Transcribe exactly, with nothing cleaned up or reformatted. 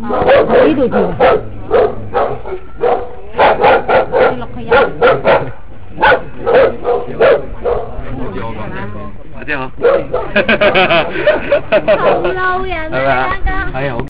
呢度條。你落去啊！ 好似我咁嘅，或者好。 好嬲人啊！ 係咪啊？係啊。